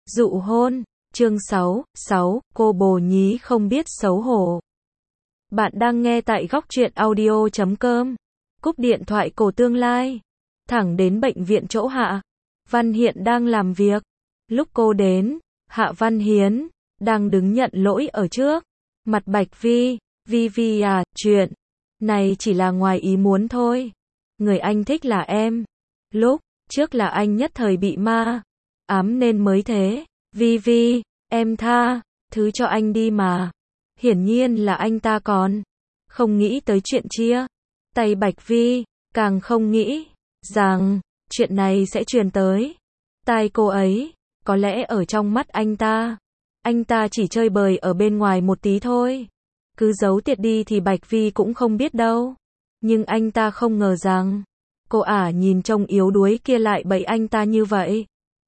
Dụ hôn, chương 6, cô bồ nhí không biết xấu hổ. Bạn đang nghe tại góc truyện audio.com. Cúp điện thoại cổ tương lai. Thẳng đến bệnh viện chỗ Hạ Văn Hiện đang làm việc. Lúc cô đến, Hạ Văn Hiến đang đứng nhận lỗi ở trước mặt Bạch Vi. Vi à, chuyện này chỉ là ngoài ý muốn thôi. Người anh thích là em. Lúc trước là anh nhất thời bị ma ám nên mới thế. Vi, em tha thứ cho anh đi mà. Hiển nhiên là anh ta còn không nghĩ tới chuyện chia tay. Bạch Vi càng không nghĩ rằng chuyện này sẽ truyền tới tai cô ấy. Có lẽ ở trong mắt anh ta chỉ chơi bời ở bên ngoài một tí thôi. Cứ giấu tiệt đi thì Bạch Vi cũng không biết đâu. Nhưng anh ta không ngờ rằng cô ả nhìn trông yếu đuối kia lại bậy anh ta như vậy.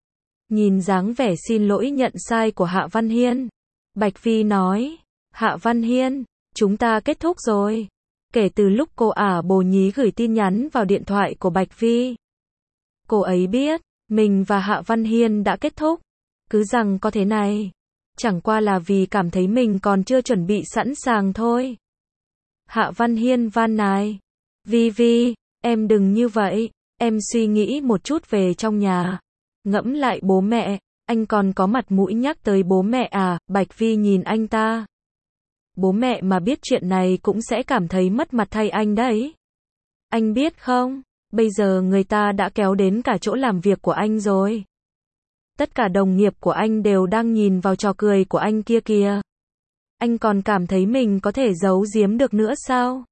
Nhìn dáng vẻ xin lỗi nhận sai của Hạ Văn Hiên, Bạch Vi nói, Hạ Văn Hiên, chúng ta kết thúc rồi. Kể từ lúc cô ả bồ nhí gửi tin nhắn vào điện thoại của Bạch Vi, cô ấy biết mình và Hạ Văn Hiên đã kết thúc. Cứ rằng có thế này, chẳng qua là vì cảm thấy mình còn chưa chuẩn bị sẵn sàng thôi. Hạ Văn Hiên van nài, Vi, em đừng như vậy, em suy nghĩ một chút về trong nhà. Ngẫm lại bố mẹ, anh còn có mặt mũi nhắc tới bố mẹ à? Bạch Vi nhìn anh ta. Bố mẹ mà biết chuyện này cũng sẽ cảm thấy mất mặt thay anh đấy. Anh biết không, bây giờ người ta đã kéo đến cả chỗ làm việc của anh rồi. Tất cả đồng nghiệp của anh đều đang nhìn vào trò cười của anh kia kìa. Anh còn cảm thấy mình có thể giấu giếm được nữa sao?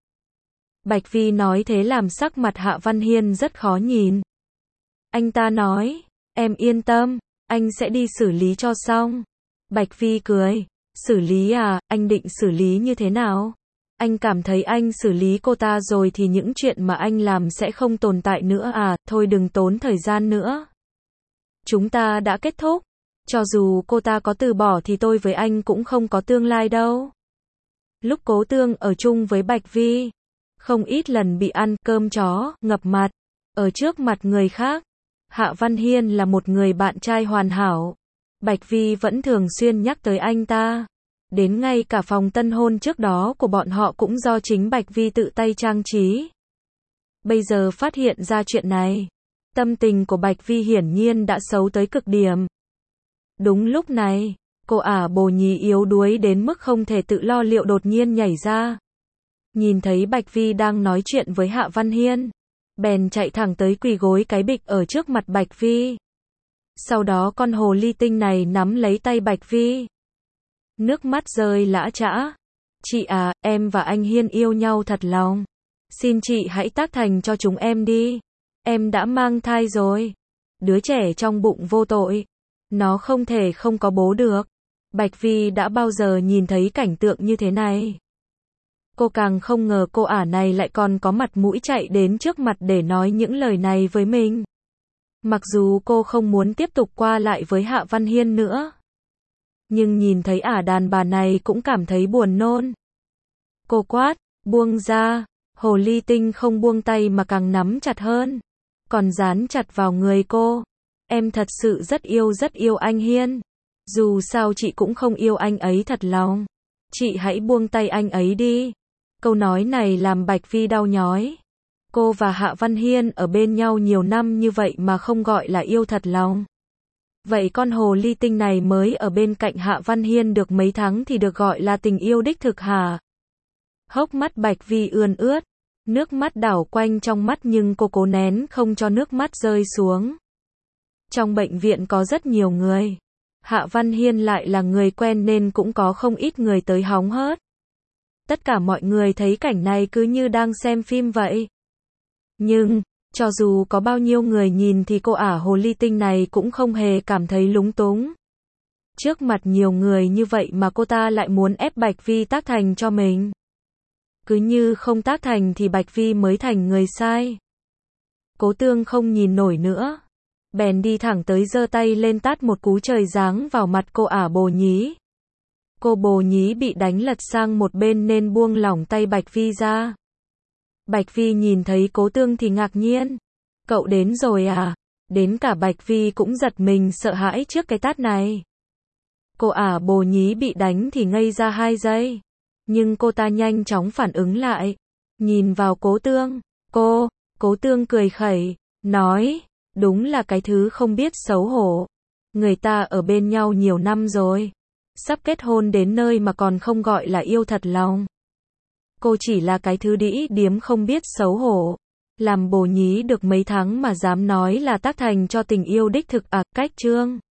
Bạch Vi nói thế làm sắc mặt Hạ Văn Hiên rất khó nhìn. Anh ta nói, em yên tâm, anh sẽ đi xử lý cho xong. Bạch Vi cười, xử lý à, anh định xử lý như thế nào? Anh cảm thấy anh xử lý cô ta rồi thì những chuyện mà anh làm sẽ không tồn tại nữa à? Thôi đừng tốn thời gian nữa. Chúng ta đã kết thúc. Cho dù cô ta có từ bỏ thì tôi với anh cũng không có tương lai đâu. Lúc Cố Tương ở chung với Bạch Vi, không ít lần bị ăn cơm chó ngập mặt ở trước mặt người khác. Hạ Văn Hiên là một người bạn trai hoàn hảo. Bạch Vi vẫn thường xuyên nhắc tới anh ta. Đến ngay cả phòng tân hôn trước đó của bọn họ cũng do chính Bạch Vi tự tay trang trí. Bây giờ phát hiện ra chuyện này, tâm tình của Bạch Vi hiển nhiên đã xấu tới cực điểm. Đúng lúc này, cô ả bồ nhí yếu đuối đến mức không thể tự lo liệu đột nhiên nhảy ra. Nhìn thấy Bạch Vi đang nói chuyện với Hạ Văn Hiên, bèn chạy thẳng tới quỳ gối cái bịch ở trước mặt Bạch Vi. Sau đó con hồ ly tinh này nắm lấy tay Bạch Vi. Nước mắt rơi lã chã. Chị à, em và anh Hiên yêu nhau thật lòng. Xin chị hãy tác thành cho chúng em đi. Em đã mang thai rồi. Đứa trẻ trong bụng vô tội. Nó không thể không có bố được. Bạch Vi đã bao giờ nhìn thấy cảnh tượng như thế này. Cô càng không ngờ cô ả này lại còn có mặt mũi chạy đến trước mặt để nói những lời này với mình. Mặc dù cô không muốn tiếp tục qua lại với Hạ Văn Hiên nữa, nhưng nhìn thấy ả đàn bà này cũng cảm thấy buồn nôn. Cô quát, buông ra. Hồ ly tinh không buông tay mà càng nắm chặt hơn, còn dán chặt vào người cô. Em thật sự rất yêu anh Hiên. Dù sao chị cũng không yêu anh ấy thật lòng. Chị hãy buông tay anh ấy đi. Câu nói này làm Bạch Vi đau nhói. Cô và Hạ Văn Hiên ở bên nhau nhiều năm như vậy mà không gọi là yêu thật lòng. Vậy con hồ ly tinh này mới ở bên cạnh Hạ Văn Hiên được mấy tháng thì được gọi là tình yêu đích thực hả? Hốc mắt Bạch Vi ươn ướt, nước mắt đảo quanh trong mắt nhưng cô cố nén không cho nước mắt rơi xuống. Trong bệnh viện có rất nhiều người. Hạ Văn Hiên lại là người quen nên cũng có không ít người tới hóng hớt. Tất cả mọi người thấy cảnh này cứ như đang xem phim vậy. Nhưng, cho dù có bao nhiêu người nhìn thì cô ả hồ ly tinh này cũng không hề cảm thấy lúng túng. Trước mặt nhiều người như vậy mà cô ta lại muốn ép Bạch Vi tác thành cho mình. Cứ như không tác thành thì Bạch Vi mới thành người sai. Cố Tương không nhìn nổi nữa, bèn đi thẳng tới giơ tay lên tát một cú trời giáng vào mặt cô ả bồ nhí. Cô bồ nhí bị đánh lật sang một bên nên buông lỏng tay Bạch Vi ra. Bạch Vi nhìn thấy Cố Tương thì ngạc nhiên. Cậu đến rồi à? Đến cả Bạch Vi cũng giật mình sợ hãi trước cái tát này. Cô ả Bồ Nhí bị đánh thì ngây ra 2 giây. Nhưng cô ta nhanh chóng phản ứng lại. Nhìn vào Cố Tương. Cố Tương cười khẩy, nói, đúng là cái thứ không biết xấu hổ. Người ta ở bên nhau nhiều năm rồi. Sắp kết hôn đến nơi mà còn không gọi là yêu thật lòng. Cô chỉ là cái thứ đĩ điếm không biết xấu hổ. Làm Bồ Nhí được mấy tháng mà dám nói là tác thành cho tình yêu đích thực à, cách Trương.